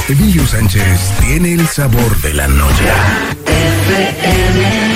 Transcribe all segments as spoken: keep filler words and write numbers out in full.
Emilio Sánchez tiene el sabor de la noche. F M.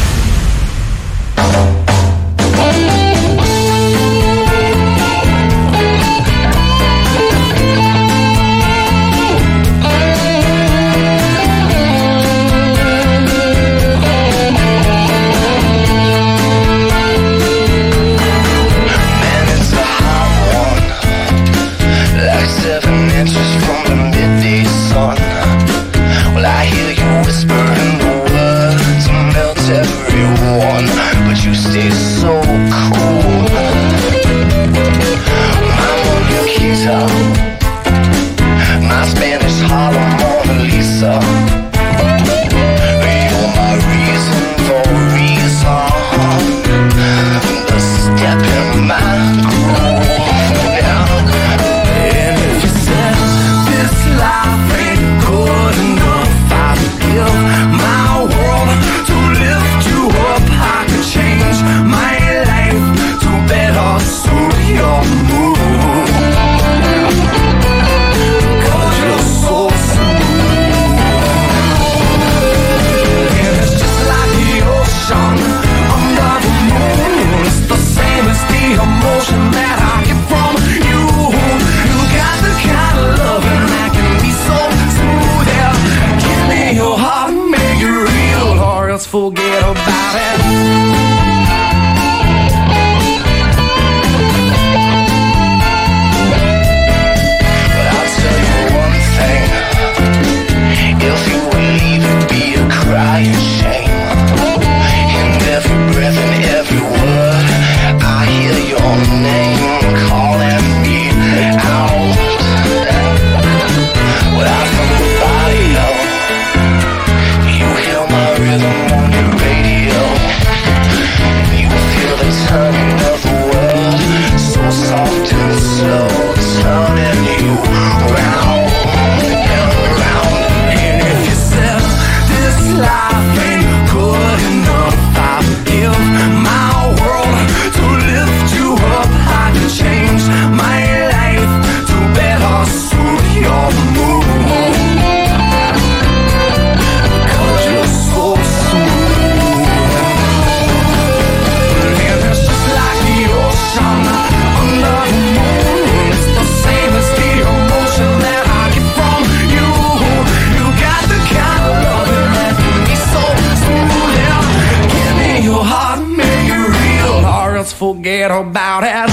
Forget about it. But I'll tell you one thing. If you would leave, it'd be a crying shame. In every breath and every word, I hear your name calling me out. Without somebody else, you hear my rhythm. Turning of the world, so soft and slow, turning you round and around. And if you said this life ain't good enough, I give my world to lift you up. I can change my life to better suit your mood. Cause you're so smooth. Under the moon, it's the same as the emotion that I get from you. You got the kind of loving that can be so smooth. Yeah. Give me your heart, make it real, or else forget about it.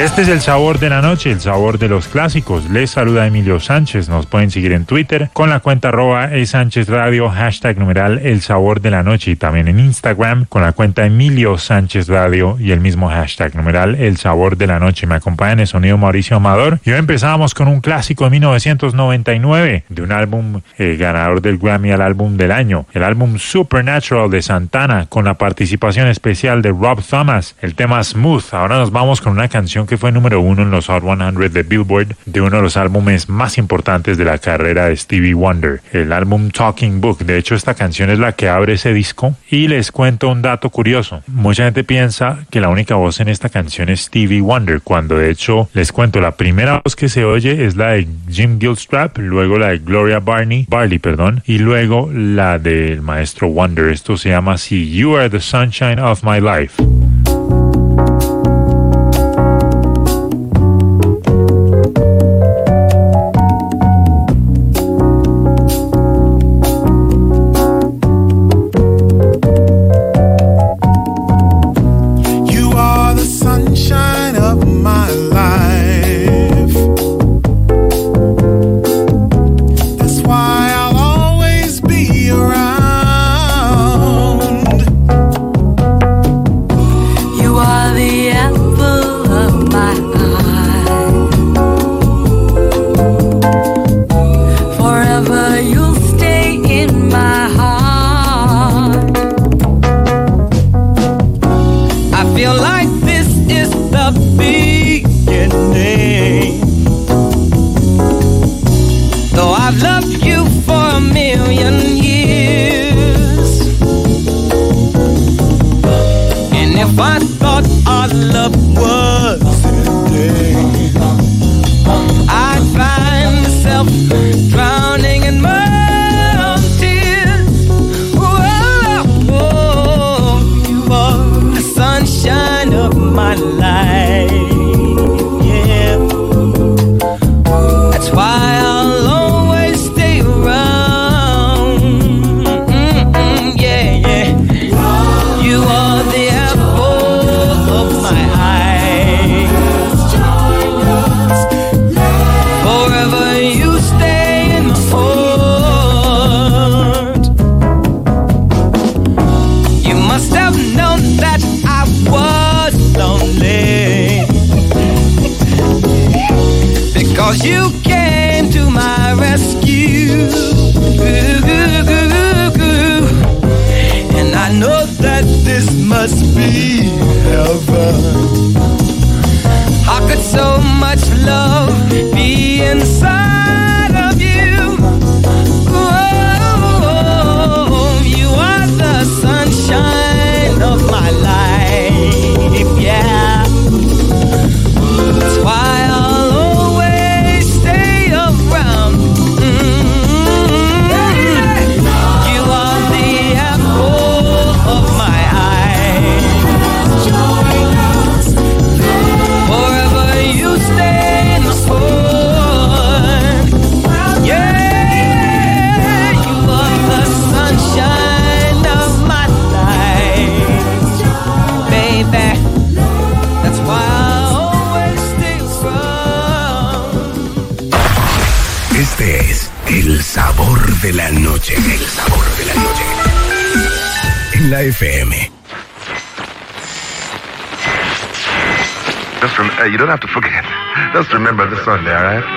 Este es el sabor de la noche, el sabor de los clásicos. Les saluda Emilio Sánchez. Nos pueden seguir en Twitter con la cuenta arroba e Sánchez Radio, hashtag numeral el sabor de la noche, y también en Instagram con la cuenta Emilio Sánchez Radio y el mismo hashtag numeral el sabor de la noche. Me acompaña en el sonido Mauricio Amador y hoy empezamos con un clásico de mil novecientos noventa y nueve de un álbum eh, ganador del Grammy al álbum del año, el álbum Supernatural de Santana, con la participación especial de Rob Thomas, el tema Smooth. Ahora nos vamos con una canción que fue número uno en los Hot cien de Billboard de uno de los álbumes más importantes de la carrera de Stevie Wonder, el álbum Talking Book. De hecho, esta canción es la que abre ese disco y les cuento un dato curioso. Mucha gente piensa que la única voz en esta canción es Stevie Wonder, cuando de hecho les cuento, la primera voz que se oye es la de Jim Gilstrap, luego la de Gloria Barney, Barley, perdón, y luego la del maestro Wonder. Esto se llama así: You Are the Sunshine of My Life. De la noche, el sabor de la noche. En la F M. Just rem- uh, you don't have to forget. Just remember the Sunday, all right?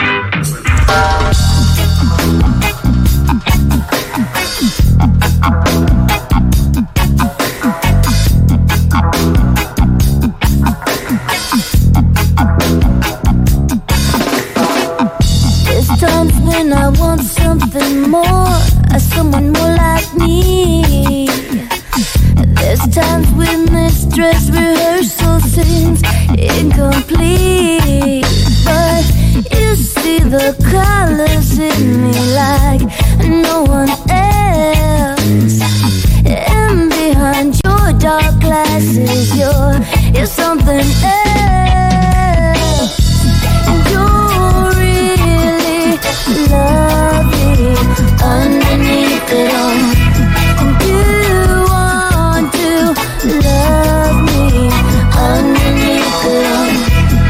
There's times when I want something more, someone more like me. There's times when this dress rehearsal seems incomplete, but you see the colors in me like no one else. And behind your dark glasses, you're, you're something else. And you're really lovely underneath it all. And you want to love me underneath it all.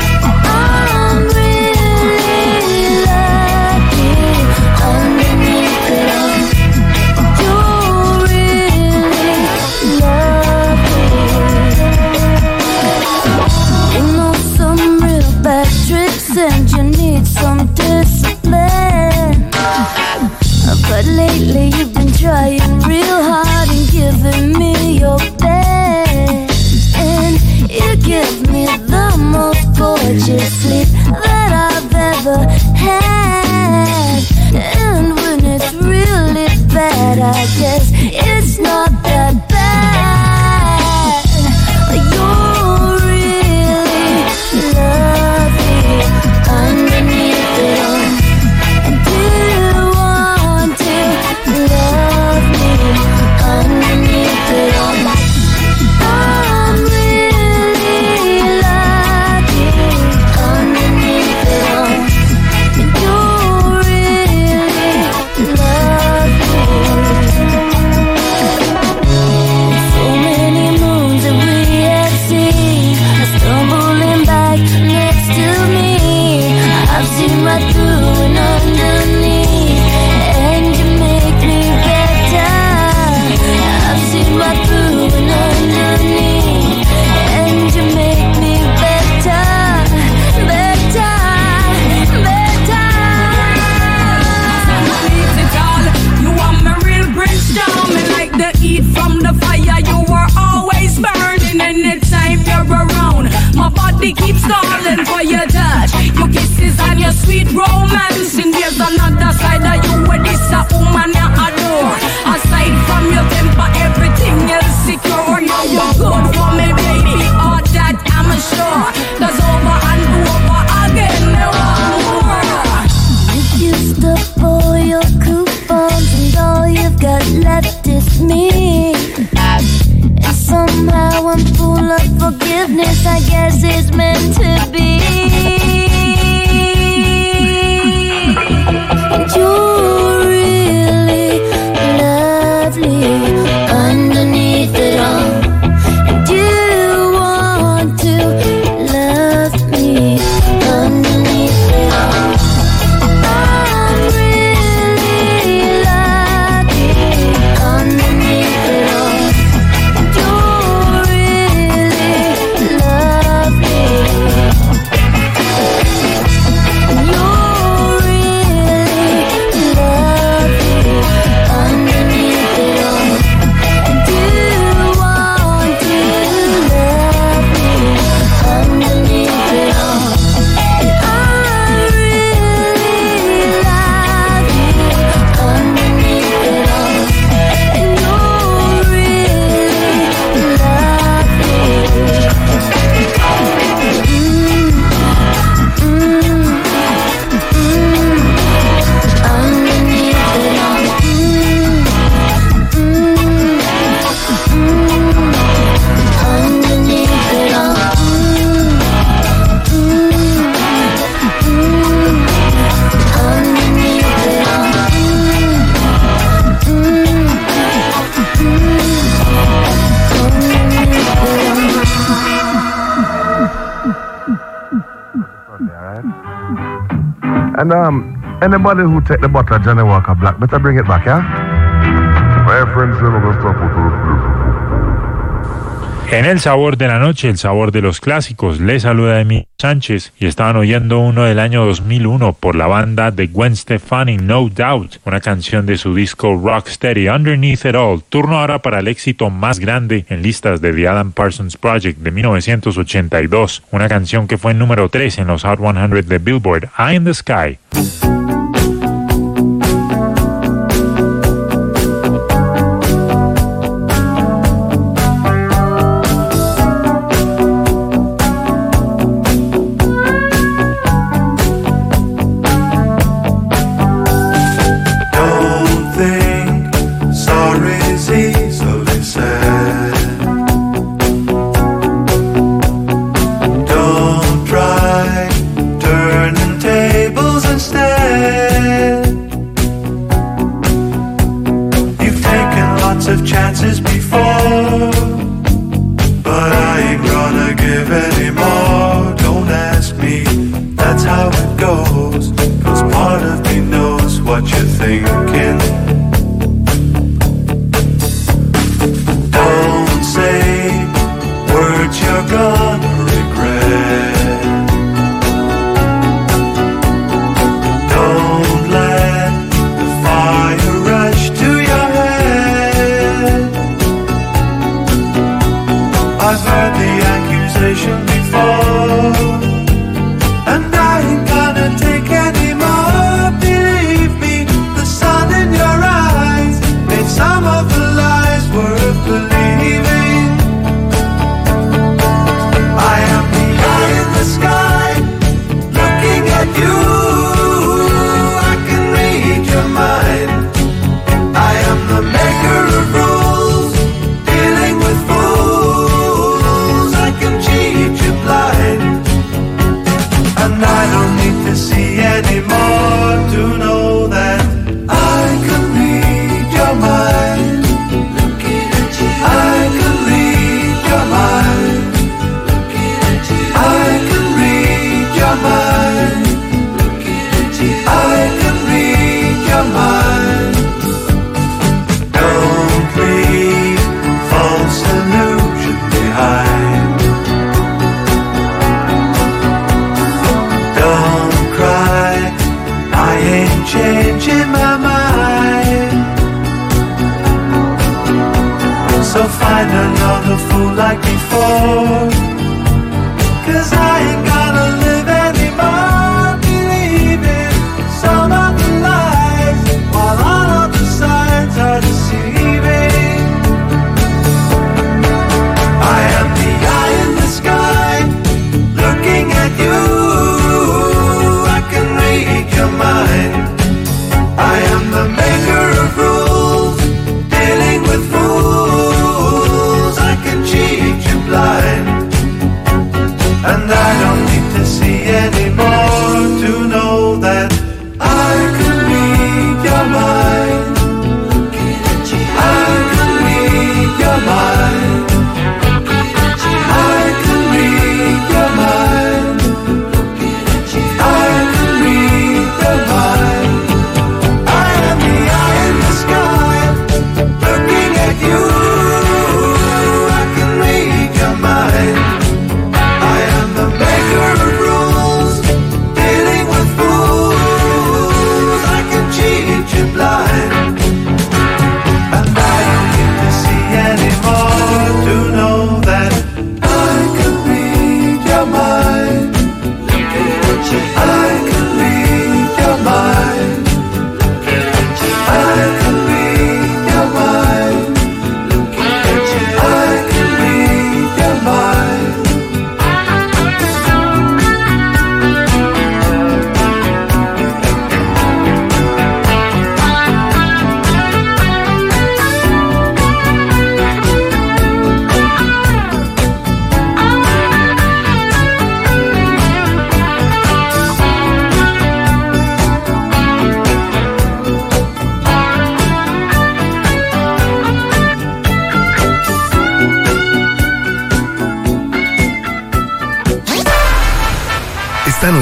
but lately you've been trying real hard and giving me your best. And you give me the most gorgeous sleep that I've ever had. And when it's really bad, I guess it's not that bad. You're really lovely underneath it all. And do you want to love me underneath it all? I'm really lucky underneath it all. And you're really lovely. So many moons that we have seen are stumbling back next to me. I've seen right through and underneath, and you make me better. I've seen right through and underneath, and you make me better, better, better. Beat it all. You are my real brimstone, and like the heat from the fire, you were always burning anytime you're around. My body keeps calling for your touch, your kisses and your sweet romance. And there's another side of you where this a woman I adore. Aside from your temper, everything else secure. You're good for me, baby, all that I'm sure. Cause over and over again, there are more. You used up all your coupons and all you've got left is me. And somehow I'm full of forgiveness, I guess it's meant to be. And you're really lovely underneath it all. And you want to love me underneath it all. I'm really lucky underneath it all. And you're really lovely. And you're really lovely underneath it all. And you want to love me underneath it all. And I really love you underneath it all. And you're really lovely. Mm, mm, mm, underneath it all. Mm, mm, mm, underneath it all. Mm, mm, mm, underneath it all. Mm, mm, Sunday, alright? And um, anybody who take the bottle of Johnny Walker Black, better bring it back, yeah? My friends say we're gonna stop with the En El Sabor de la Noche, el sabor de los clásicos, les saluda Emilio Sánchez y estaban oyendo uno del año dos mil uno por la banda de Gwen Stefani, No Doubt, una canción de su disco Rocksteady, Underneath It All. Turno ahora para el éxito más grande en listas de The Alan Parsons Project de mil novecientos ochenta y dos, una canción que fue número tres en los Hot cien de Billboard, Eye in the Sky. Of chances before, but I ain't gonna give any more. Don't ask me, that's how it goes. Cause part of me knows what you're thinking. Don't say words you're gonna regret. Don't let the fire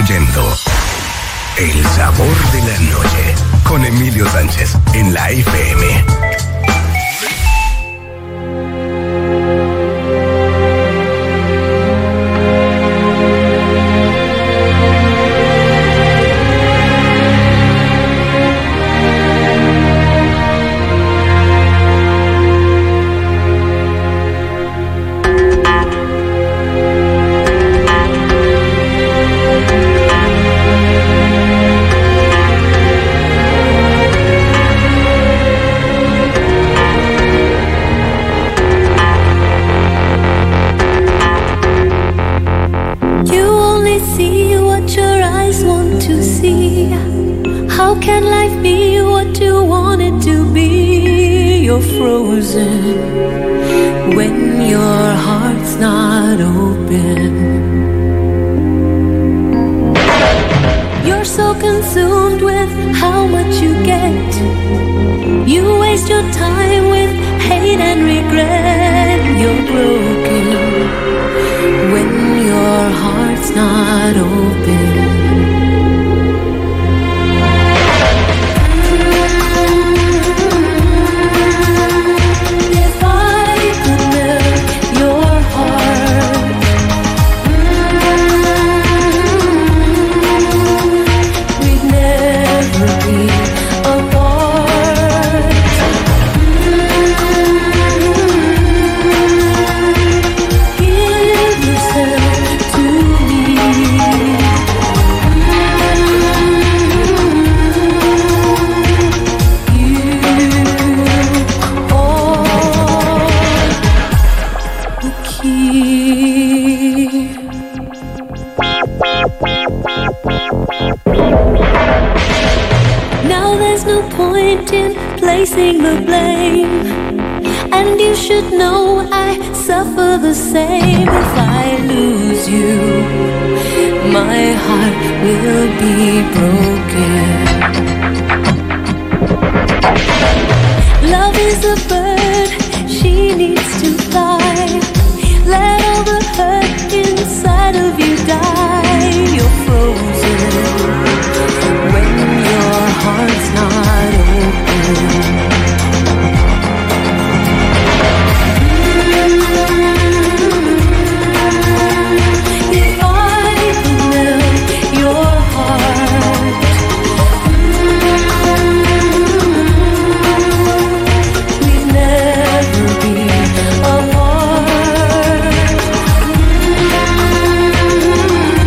oyendo El Sabor de la Noche con Emilio Sánchez en la F M. Apart.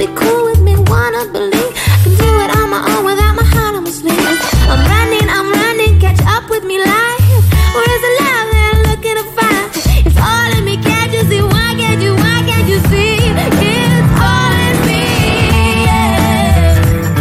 be cool with me, wanna believe I can do it on my own without my heart on my sleeve. I'm running, I'm running, catch up with me life. Where's the love that I'm looking to find? It's all in me, can't you see? Why can't you, why can't you see? It's all in me, yeah.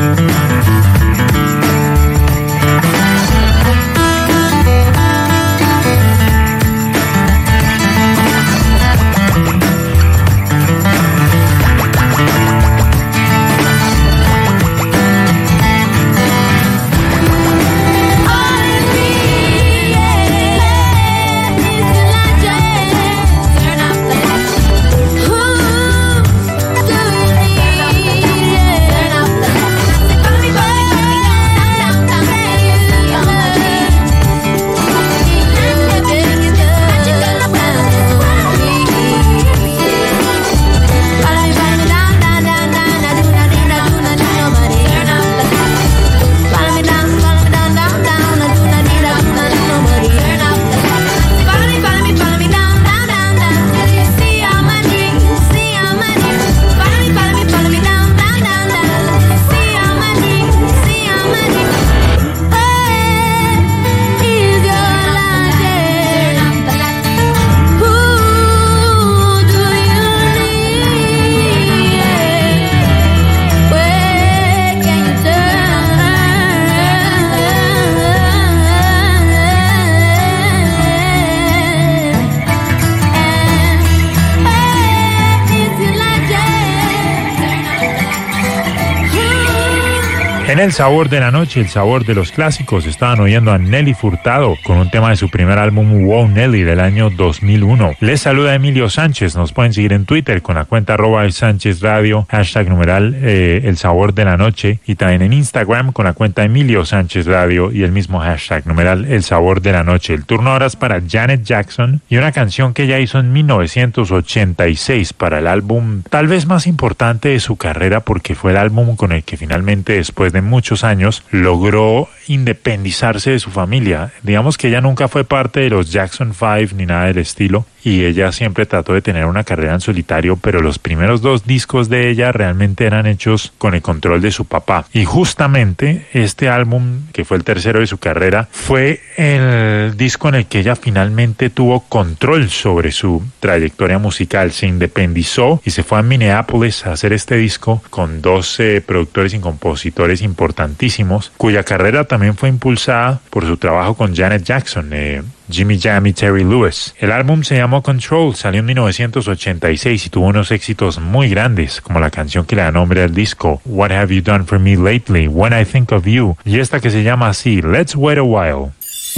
En el sabor de la noche, el sabor de los clásicos, estaban oyendo a Nelly Furtado con un tema de su primer álbum Wow Nelly del año dos mil uno. Les saluda Emilio Sánchez, nos pueden seguir en Twitter con la cuenta arroba el Sánchez Radio, hashtag numeral eh, el sabor de la noche, y también en Instagram con la cuenta Emilio Sánchez Radio y el mismo hashtag numeral el sabor de la noche. El turno ahora es para Janet Jackson y una canción que ella hizo en mil novecientos ochenta y seis para el álbum tal vez más importante de su carrera, porque fue el álbum con el que finalmente, después de muchos años, logró independizarse de su familia. Digamos que ella nunca fue parte de los Jackson Five ni nada del estilo, y ella siempre trató de tener una carrera en solitario, pero los primeros dos discos de ella realmente eran hechos con el control de su papá. Y justamente este álbum, que fue el tercero de su carrera, fue el disco en el que ella finalmente tuvo control sobre su trayectoria musical. Se independizó y se fue a Minneapolis a hacer este disco con doce productores y compositores importantísimos, cuya carrera también fue impulsada por su trabajo con Janet Jackson, eh, Jimmy Jam y Terry Lewis. El álbum se llamó Control, salió en mil novecientos ochenta y seis y tuvo unos éxitos muy grandes, como la canción que le da nombre al disco, What Have You Done For Me Lately, When I Think Of You, y esta que se llama así, Let's Wait A While.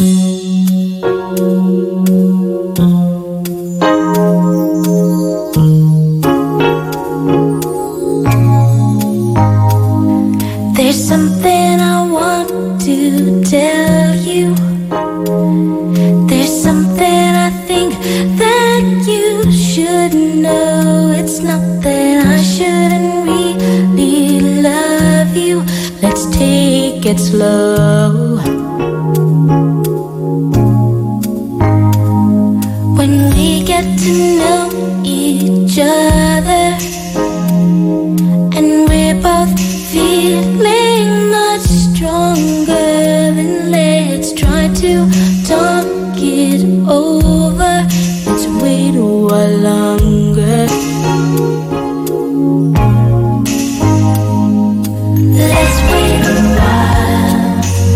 There's something I want to tell you. There's something I think that you should know. It's not that I shouldn't really love you. Let's take it slow. When we get to know each other and we're both feeling much stronger, then let's try to talk it over. Let's wait a while longer. Let's wait a while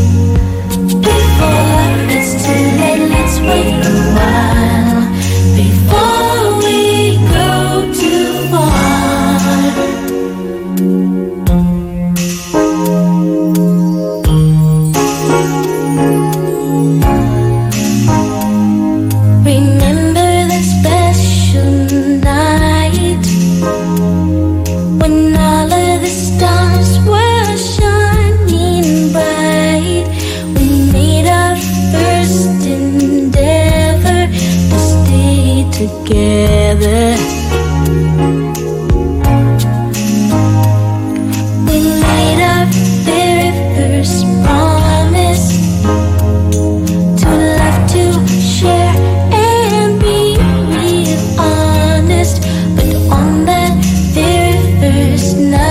before it's too late. Let's wait a while before we go too far. Remember the special night when all of the stars were shining bright. We made our first endeavor to stay together. We made our very first promise to love, to share, and be real honest. But on that very first night,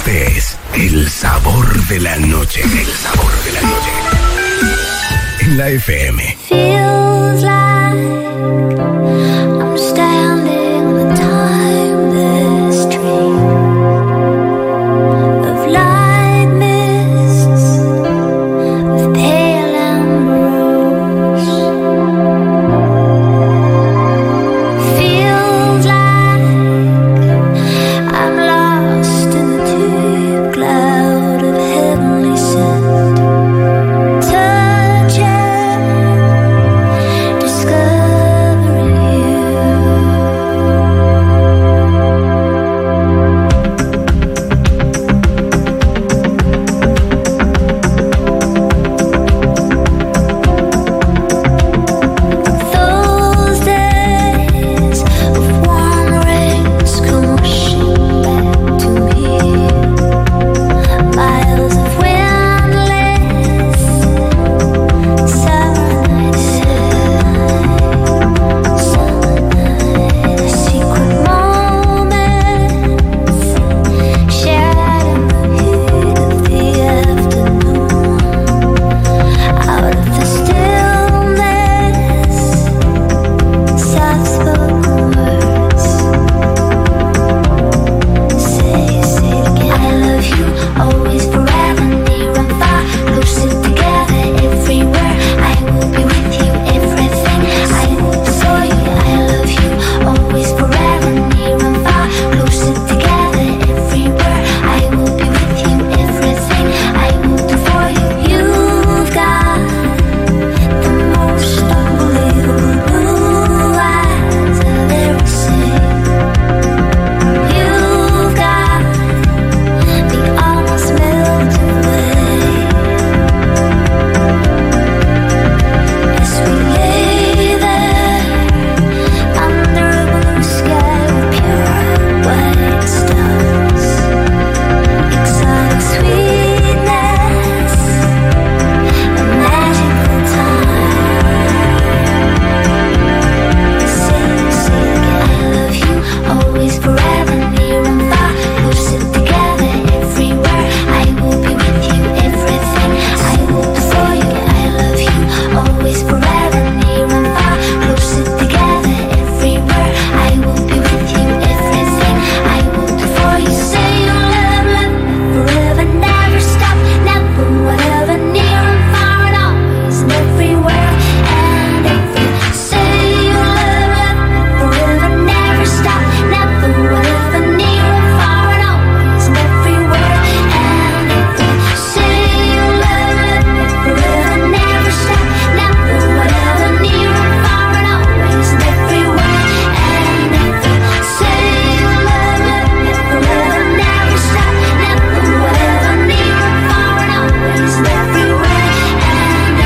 Este es el sabor de la noche. El sabor de la noche. En la F M. Feels like I'm standing on a timeless dream of light mists of pale ambrose. Feels like I'm lost in the deep cloud of heavenly scent. Touching, discovering you. Those days of warm rains come rushing back to me. Miles of windless summer nights, summer nights, secret moments shared in the heat of the afternoon. Out of the stillness, soft-spoken words. Say, say it again. I love you, always, forever, near and far, closer together, everywhere. I will be with you, everything. I will show you. I love you, always, forever, near and far, closer together, everywhere. I will be with you, everything. I will do for you. You've got the most unbelievable blue eyes I've ever seen. You've got me almost melting away as we lay there under a blue sky with pure white stars. Exotic sweetness, a magical time. Say, say it again. I love you, always, forever, near and far, closer together, everywhere. I will be with you, everything. I will do for you. I love you, always, forever, near and far, closer together, everywhere. I will be with you, everything. I will do for you. Say you love, love me forever, never stop, never, whatever, near and far, and always, and everywhere, and every. Say you love, love me forever, never stop, never, whatever, near and far, and always, and everywhere, and every. Say you love, love me forever, never stop, never, whatever, near and far, and always, and everywhere, and every. Say you love, love me forever, never stop, never, whatever, near and far, and always, and everywhere, and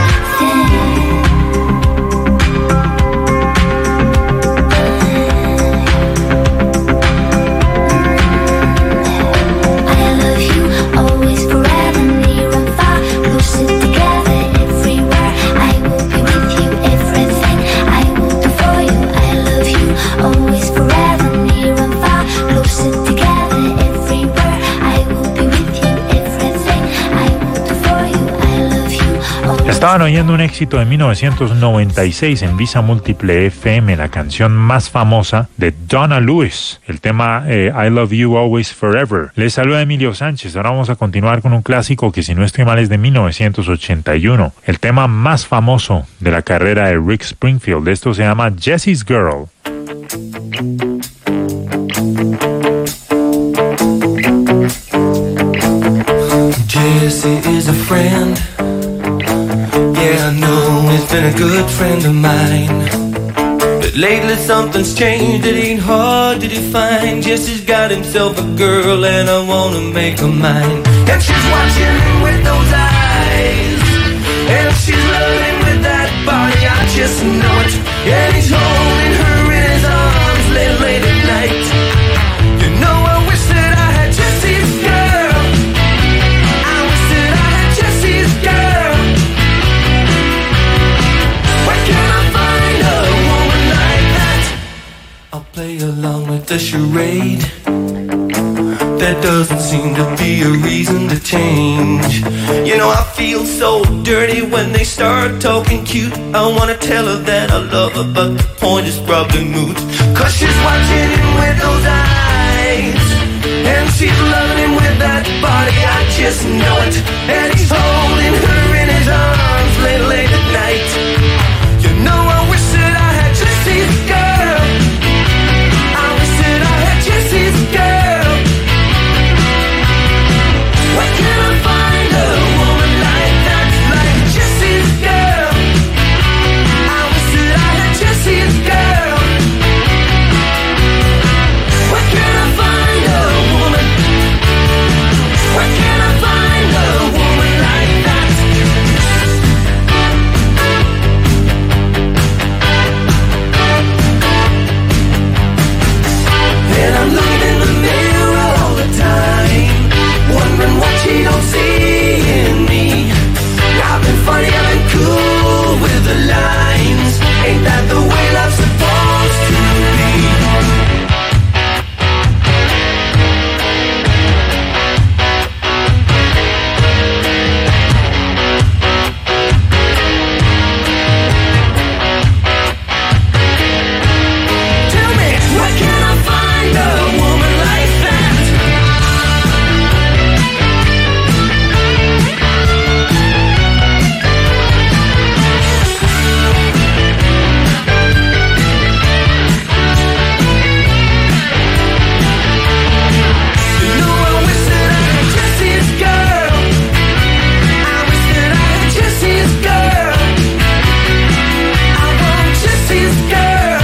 I love you, always, forever, near and far, closer together, everywhere. I will be with you, everything. I will do for you. I love you, always, forever, near and far, closer together, everywhere. I will be with you, everything. I will do for you. I love you, always. Estaban oyendo un éxito de mil novecientos noventa y seis en Visa Múltiple F M, la canción más famosa de Donna Lewis, el tema eh, I Love You Always Forever. Les saluda Emilio Sánchez. Ahora vamos a continuar con un clásico que, si no estoy mal, es de mil novecientos ochenta y uno, el tema más famoso de la carrera de Rick Springfield. Esto se llama Jessie's Girl. Jesse is a friend. Yeah, I know he's been a good friend of mine. But lately something's changed, it ain't hard to define. Jesse's got himself a girl and I wanna make her mine. And she's watching him with those eyes, and she's loving with that body, I just know it. And he's holding her in his arms late, late at night. You know, I wish that I had Jesse's girl. I wish that I had Jesse's girl. Where can I find a woman like that? I'll play along with the charade. there doesn't seem to be a reason to change. You know, I feel so dirty when they start talking cute. I wanna tell her that I love her, but the point is probably moot. Cause she's watching him with those eyes, and she's loving him with that body, I just know it. And he's holding her in his arms late, late at night. You know, I wish that I had Jesse's girl. I wish that I had Jesse's girl. Where can I find a woman like that, like Jesse's girl? I wish that I had Jesse's girl. Where can I find a woman? Where can I find a woman like that? And I'm looking in the mirror all the time, wondering what she don't see in me. I've been funny, I've been cool with the lines. Ain't that the way love's supposed to be? Tell me, where can I find a woman like that? You know, I wish that I had Jesse's girl. I wish that I had Jesse's girl. I want Jesse's girl.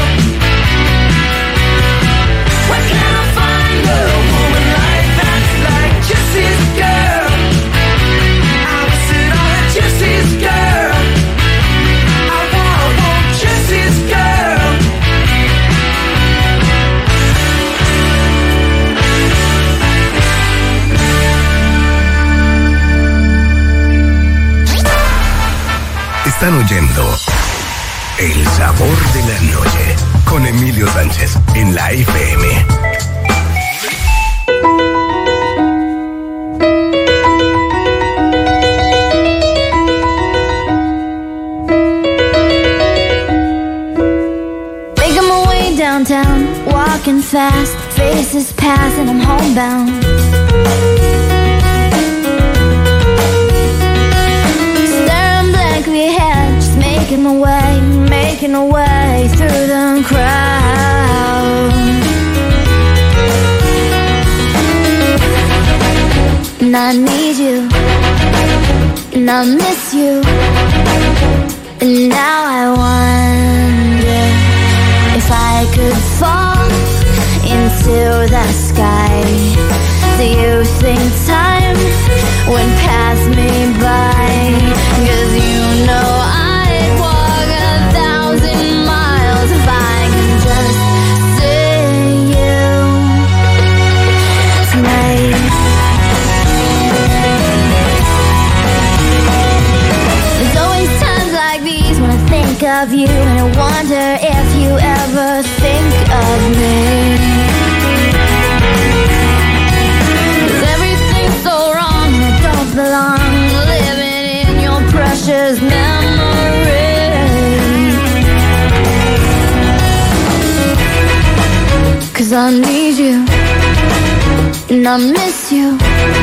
Where can I find a woman like that, like Jesse's girl? I wish that I had Jesse's girl. I want, want Jesse's girl. Están oyendo El Sabor de la Noche con Emilio Sánchez en la F M. Making my way downtown, walking fast, faces pass and I'm homebound. Staring blankly ahead, just making my way, making my way through the crowd. And I need you, and I miss you, and now I wonder if I could fall into the sky. Do you think time would pass me by? 'Cause you know I'd walk a thousand miles if I could just see you tonight. There's always times like these when I think of you, and I wonder if you ever think of me. 'Cause everything's so wrong and I don't belong, living in your precious memory. 'Cause I need you, and I miss you.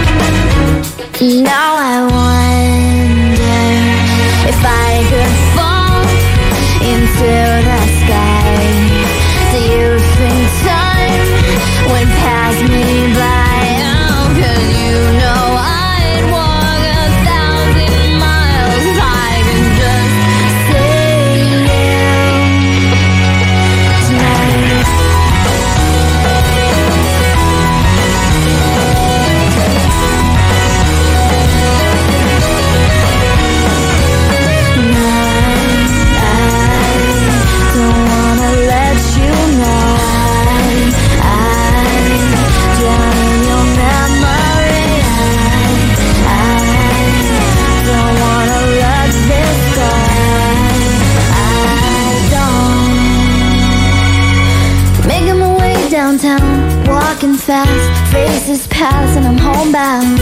Now I wonder if I could fall into the sky. Do you think time would pass me by? Oh, 'cause you know I'd walk a thousand miles if I could just see you tonight. Tonight, walking fast, faces pass and I'm homebound.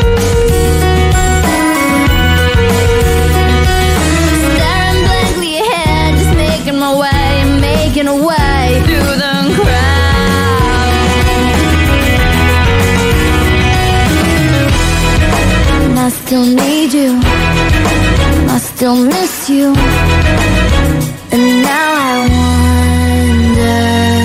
Staring blankly ahead, just making my way, making a way through the crowd. And I still need you, I still miss you. And now I wonder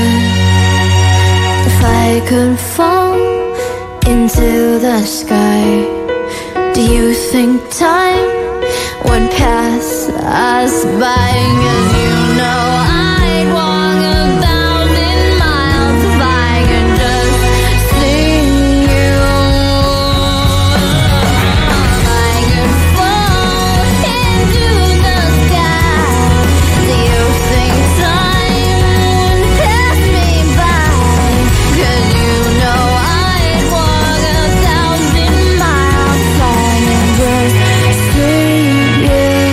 if I could fall into the sky. Do you think time would pass us by? 'Cause you know I'd walk a thousand miles if I could just see you. If I could fall into the sky, do you think time would pass me by? 'Cause you know I'd walk a thousand miles if I could just see you.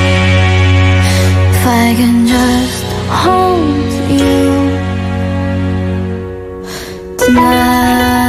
If I can just hold you tonight.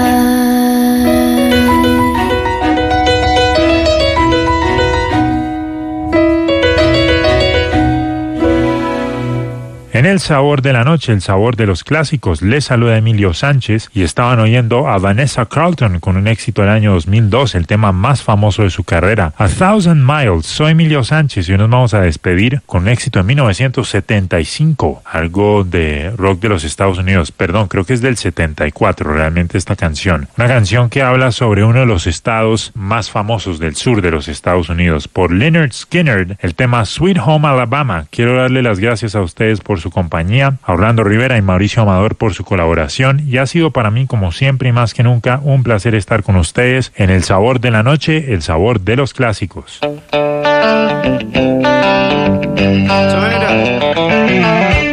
En el sabor de la noche, el sabor de los clásicos, les saluda Emilio Sánchez y estaban oyendo a Vanessa Carlton con un éxito del año dos mil dos, el tema más famoso de su carrera, A Thousand Miles. Soy Emilio Sánchez y hoy nos vamos a despedir con un éxito de mil novecientos setenta y cinco, algo de rock de los Estados Unidos, perdón, creo que es del setenta y cuatro realmente esta canción. Una canción que habla sobre uno de los estados más famosos del sur de los Estados Unidos, por Lynyrd Skynyrd, el tema Sweet Home Alabama. Quiero darle las gracias a ustedes por su compañía, a Orlando Rivera y Mauricio Amador por su colaboración, y ha sido para mí, como siempre y más que nunca, un placer estar con ustedes en El Sabor de la Noche, el sabor de los clásicos. Turn it up.